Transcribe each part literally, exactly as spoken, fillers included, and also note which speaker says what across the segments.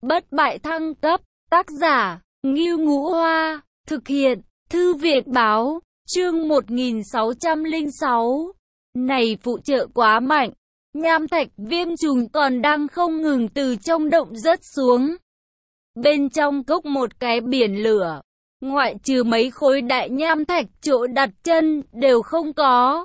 Speaker 1: Bất bại thăng cấp, tác giả, Ngưu Ngũ Hoa, thực hiện, Thư viện Báo, chương một nghìn sáu trăm lẻ sáu. Này phụ trợ quá mạnh, nham thạch viêm trùng còn đang không ngừng từ trong động rớt xuống. Bên trong cốc một cái biển lửa, ngoại trừ mấy khối đại nham thạch chỗ đặt chân đều không có.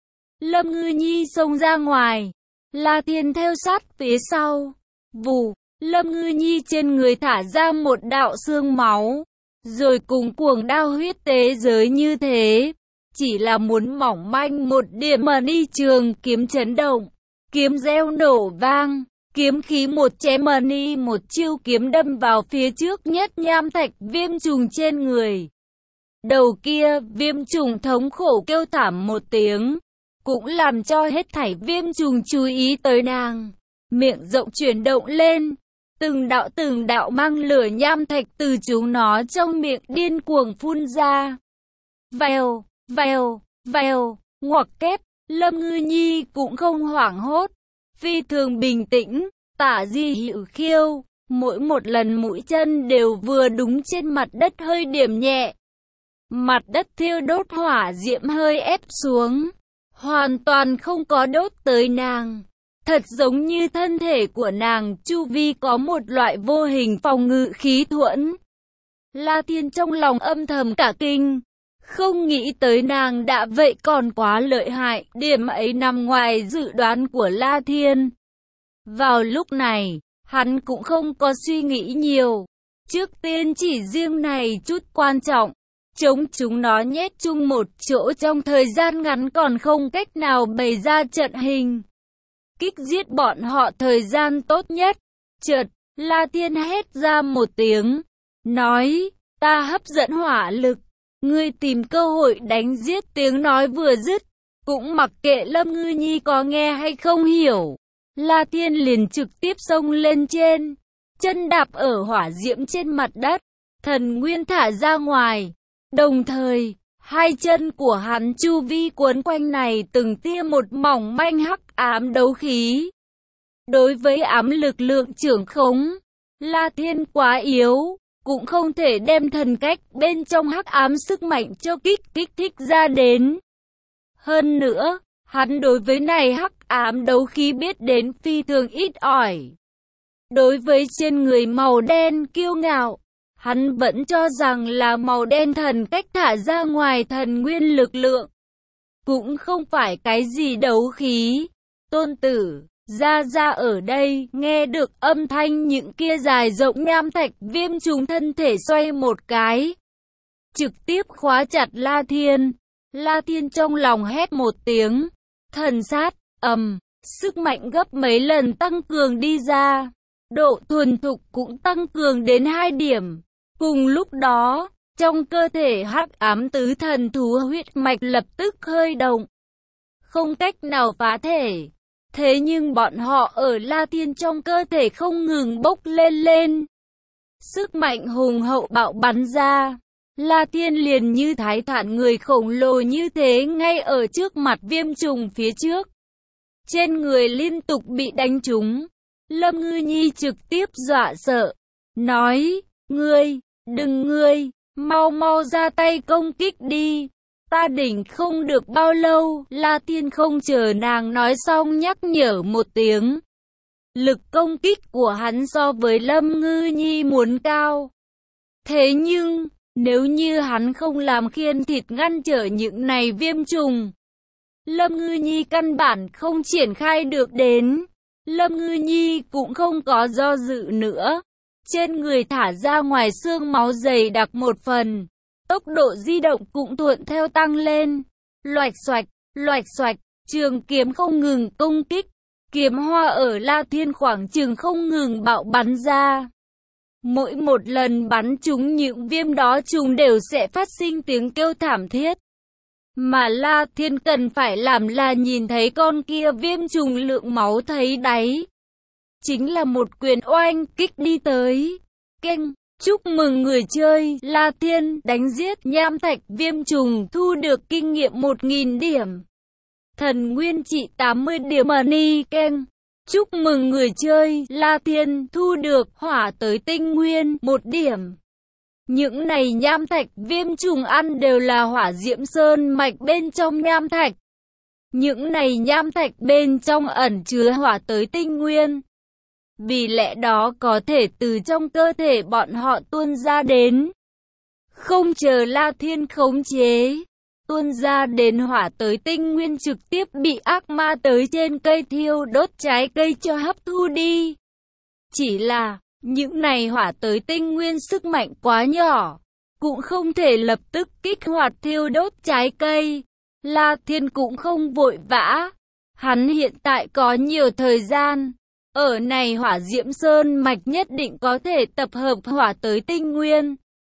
Speaker 1: Lâm Ngư Nhi xông ra ngoài, La Thiên theo sát phía sau. Vù, Lâm Ngư Nhi trên người thả ra một đạo xương máu, rồi cùng cuồng đao huyết tế giới như thế. Chỉ là muốn mỏng manh một điểm mà đi trường kiếm chấn động, kiếm reo nổ vang, kiếm khí một chém mà ni một chiêu kiếm đâm vào phía trước nhất nham thạch viêm trùng trên người. Đầu kia viêm trùng thống khổ kêu thảm một tiếng, cũng làm cho hết thảy viêm trùng chú ý tới nàng. Miệng rộng chuyển động lên, từng đạo từng đạo mang lửa nham thạch từ chúng nó trong miệng điên cuồng phun ra. Vèo, vèo, vèo, ngoặc kép, Lâm Ngư Nhi cũng không hoảng hốt, phi thường bình tĩnh, tả di hữu khiêu, mỗi một lần mũi chân đều vừa đúng trên mặt đất hơi điểm nhẹ. Mặt đất thiêu đốt hỏa diễm hơi ép xuống, hoàn toàn không có đốt tới nàng. Thật giống như thân thể của nàng chu vi có một loại vô hình phòng ngự khí thuẫn. La Thiên trong lòng âm thầm cả kinh, không nghĩ tới nàng đã vậy còn quá lợi hại, điểm ấy nằm ngoài dự đoán của La Thiên. Vào lúc này, hắn cũng không có suy nghĩ nhiều, trước tiên chỉ riêng này chút quan trọng, chống chúng nó nhét chung một chỗ trong thời gian ngắn còn không cách nào bày ra trận hình. Kích giết bọn họ thời gian tốt nhất. Chợt, La Thiên hét ra một tiếng, nói, ta hấp dẫn hỏa lực, ngươi tìm cơ hội đánh giết. Tiếng nói vừa dứt, cũng mặc kệ Lâm Ngư Nhi có nghe hay không hiểu, La Thiên liền trực tiếp xông lên trên, chân đạp ở hỏa diễm trên mặt đất, thần nguyên thả ra ngoài, đồng thời hai chân của hắn chu vi cuốn quanh này từng tia một mỏng manh hắc ám đấu khí. Đối với ám lực lượng trưởng khống, La Thiên quá yếu, cũng không thể đem thần cách bên trong hắc ám sức mạnh cho kích kích thích ra đến. Hơn nữa, hắn đối với này hắc ám đấu khí biết đến phi thường ít ỏi. Đối với trên người màu đen kiêu ngạo, hắn vẫn cho rằng là màu đen thần cách thả ra ngoài thần nguyên lực lượng, cũng không phải cái gì đấu khí. Tôn tử, ra ra ở đây, nghe được âm thanh những kia dài rộng nham thạch viêm trùng thân thể xoay một cái, trực tiếp khóa chặt La Thiên. La Thiên trong lòng hét một tiếng, thần sát, ầm, sức mạnh gấp mấy lần tăng cường đi ra, độ thuần thục cũng tăng cường đến hai điểm. Cùng lúc đó, trong cơ thể hắc ám tứ thần thú huyết mạch lập tức hơi động, không cách nào phá thể. Thế nhưng bọn họ ở La Thiên trong cơ thể không ngừng bốc lên lên. Sức mạnh hùng hậu bạo bắn ra. La Thiên liền như thái thản người khổng lồ như thế ngay ở trước mặt viêm trùng phía trước. Trên người liên tục bị đánh trúng. Lâm Ngư Nhi trực tiếp dọa sợ, nói, ngươi, đừng ngươi, mau mau ra tay công kích đi. Ta đỉnh không được bao lâu. La Thiên không chờ nàng nói xong nhắc nhở một tiếng. Lực công kích của hắn so với Lâm Ngư Nhi muốn cao. Thế nhưng, nếu như hắn không làm khiên thịt ngăn trở những này viêm trùng, Lâm Ngư Nhi căn bản không triển khai được đến. Lâm Ngư Nhi cũng không có do dự nữa. Trên người thả ra ngoài xương máu dày đặc một phần. Tốc độ di động cũng thuận theo tăng lên. Loạch xoạch, loạch xoạch, trường kiếm không ngừng công kích. Kiếm hoa ở La Thiên khoảng chừng không ngừng bạo bắn ra. Mỗi một lần bắn trúng những viêm đó trùng đều sẽ phát sinh tiếng kêu thảm thiết. Mà La Thiên cần phải làm là nhìn thấy con kia viêm trùng lượng máu thấy đáy. Chính là một quyền oanh kích đi tới. Keng, chúc mừng người chơi La Thiên đánh giết nham thạch viêm trùng thu được kinh nghiệm một nghìn điểm. Thần nguyên trị tám mươi điểm money. Keng. Chúc mừng người chơi La Thiên thu được hỏa tới tinh nguyên một điểm. Những này nham thạch viêm trùng ăn đều là hỏa diễm sơn mạch bên trong nham thạch. Những này nham thạch bên trong ẩn chứa hỏa tới tinh nguyên. Vì lẽ đó có thể từ trong cơ thể bọn họ tuôn ra đến. Không chờ La Thiên khống chế, tuôn ra đến hỏa tới tinh nguyên trực tiếp bị ác ma tới trên cây thiêu đốt trái cây cho hấp thu đi. Chỉ là, những này hỏa tới tinh nguyên sức mạnh quá nhỏ, cũng không thể lập tức kích hoạt thiêu đốt trái cây. La Thiên cũng không vội vã, hắn hiện tại có nhiều thời gian. Ở này hỏa diễm sơn mạch nhất định có thể tập hợp hỏa tới tinh nguyên.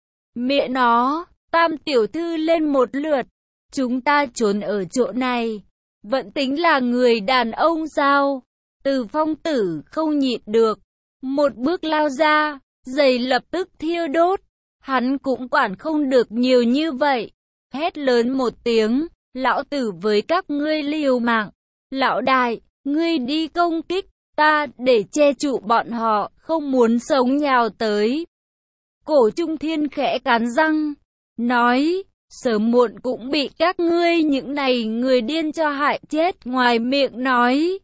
Speaker 1: Mẹ nó, Tam tiểu thư lên một lượt, chúng ta trốn ở chỗ này, vẫn tính là người đàn ông sao? Từ Phong tử không nhịn được, một bước lao ra, giày lập tức thiêu đốt, hắn cũng quản không được nhiều như vậy, hét lớn một tiếng, lão tử với các ngươi liều mạng, lão đại, ngươi đi công kích ta để che trụ bọn họ, không muốn sống nhào tới. Cổ Trung Thiên khẽ cắn răng, nói, sớm muộn cũng bị các ngươi những này người điên cho hại chết, ngoài miệng nói.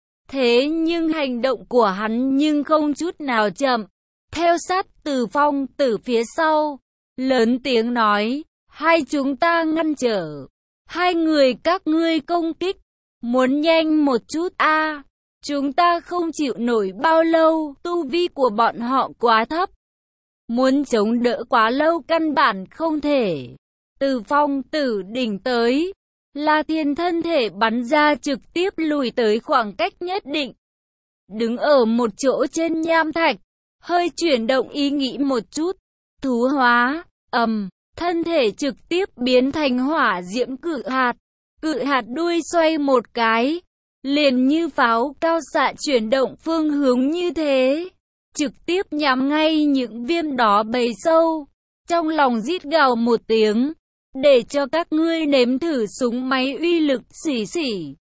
Speaker 1: Thế nhưng hành động của hắn nhưng không chút nào chậm, theo sát Từ Phong từ phía sau, lớn tiếng nói, hai chúng ta ngăn trở, hai người các ngươi công kích, muốn nhanh một chút a, à, chúng ta không chịu nổi bao lâu, tu vi của bọn họ quá thấp. Muốn chống đỡ quá lâu căn bản không thể. Từ Phong tử đỉnh tới, La Thiên thân thể bắn ra trực tiếp lùi tới khoảng cách nhất định. Đứng ở một chỗ trên nham thạch, hơi chuyển động ý nghĩ một chút. Thú hóa, ầm, thân thể trực tiếp biến thành hỏa diễm cự hạt. Cự hạt đuôi xoay một cái, liền như pháo cao xạ chuyển động phương hướng như thế. Trực tiếp nhắm ngay những viêm đó bầy sâu. Trong lòng rít gào một tiếng, để cho các ngươi nếm thử súng máy uy lực xỉ xỉ.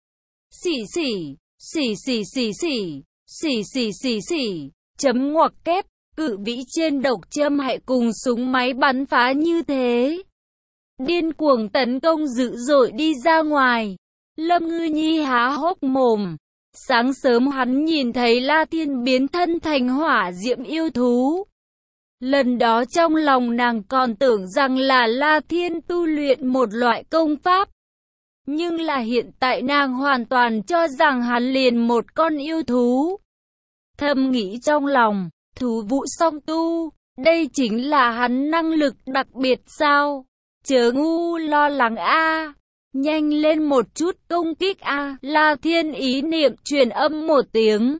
Speaker 1: Xỉ xỉ, xỉ xỉ xỉ xỉ, xỉ xỉ xỉ xỉ, chấm ngoặc kép, cự vĩ trên độc châm hại cùng súng máy bắn phá như thế. Điên cuồng tấn công dữ dội đi ra ngoài. Lâm Ngư Nhi há hốc mồm. Sáng sớm hắn nhìn thấy La Thiên biến thân thành hỏa diễm yêu thú. Lần đó trong lòng nàng còn tưởng rằng là La Thiên tu luyện một loại công pháp. Nhưng là hiện tại nàng hoàn toàn cho rằng hắn liền một con yêu thú. Thầm nghĩ trong lòng, thú vụ song tu, đây chính là hắn năng lực đặc biệt sao? Chớ ngu lo lắng a, nhanh lên một chút công kích a. La Thiên ý niệm truyền âm một tiếng.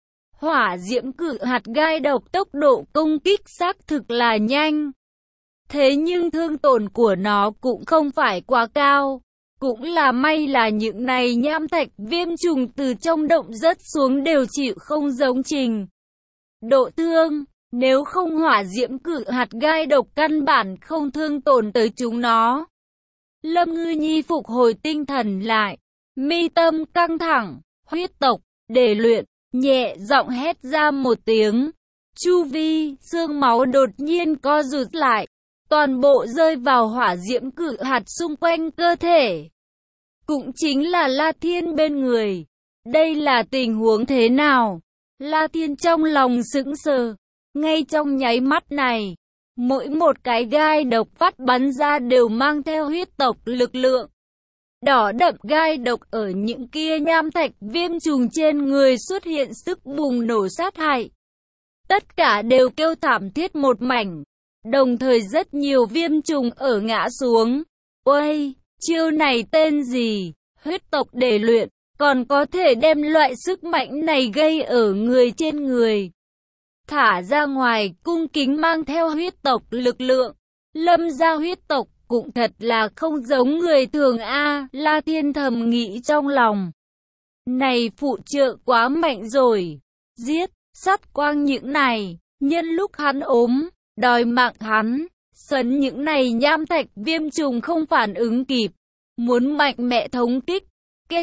Speaker 1: Hỏa diễm cự hạt gai độc tốc độ công kích xác thực là nhanh. Thế nhưng thương tổn của nó cũng không phải quá cao. Cũng là may là những này nham thạch viêm trùng từ trong động rớt xuống đều chịu không giống trình độ thương. Nếu không hỏa diễm cự hạt gai độc căn bản không thương tổn tới chúng nó. Lâm Ngư Nhi phục hồi tinh thần lại, mi tâm căng thẳng, huyết tộc, để luyện, nhẹ giọng hét ra một tiếng. Chu vi, xương máu đột nhiên co rụt lại, toàn bộ rơi vào hỏa diễm cự hạt xung quanh cơ thể. Cũng chính là La Thiên bên người. Đây là tình huống thế nào? La Thiên trong lòng sững sờ. Ngay trong nháy mắt này, mỗi một cái gai độc phát bắn ra đều mang theo huyết tộc lực lượng. Đỏ đậm gai độc ở những kia nham thạch viêm trùng trên người xuất hiện sức bùng nổ sát hại. Tất cả đều kêu thảm thiết một mảnh. Đồng thời rất nhiều viêm trùng ở ngã xuống. Ôi, chiêu này tên gì? Huyết tộc để luyện, còn có thể đem loại sức mạnh này gây ở người trên người. Thả ra ngoài, cung kính mang theo huyết tộc lực lượng. Lâm gia huyết tộc cũng thật là không giống người thường a. À, La Thiên thầm nghĩ trong lòng. Này phụ trợ quá mạnh rồi. Giết, sát quang những này, nhân lúc hắn ốm, đòi mạng hắn. Sấn những này nham thạch viêm trùng không phản ứng kịp. Muốn mạnh mẽ thống kích. Kênh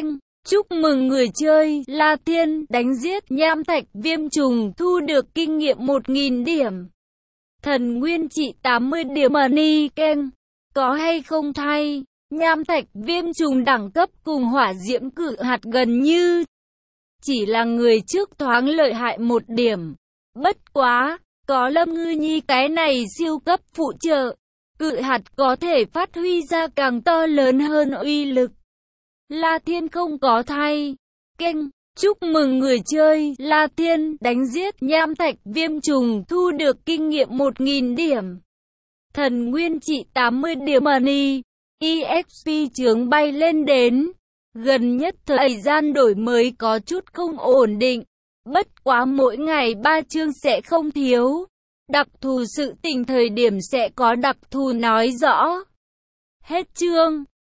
Speaker 1: Chúc mừng người chơi La Thiên đánh giết nham thạch viêm trùng thu được kinh nghiệm một nghìn điểm. Thần nguyên trị tám mươi điểm money ken. Có hay không thay? Nham thạch viêm trùng đẳng cấp cùng hỏa diễm cự hạt gần như chỉ là người trước thoáng lợi hại một điểm. Bất quá, có Lâm Ngư Nhi cái này siêu cấp phụ trợ, cự hạt có thể phát huy ra càng to lớn hơn uy lực. La Thiên không có thay. Kênh, chúc mừng người chơi La Thiên đánh giết nham thạch viêm trùng thu được kinh nghiệm một nghìn điểm. Thần nguyên trị tám mươi điểm money, e ích pê chướng bay lên đến. Gần nhất thời gian đổi mới có chút không ổn định. Bất quá mỗi ngày ba chương sẽ không thiếu. Đặc thù sự tình thời điểm sẽ có đặc thù nói rõ. Hết chương.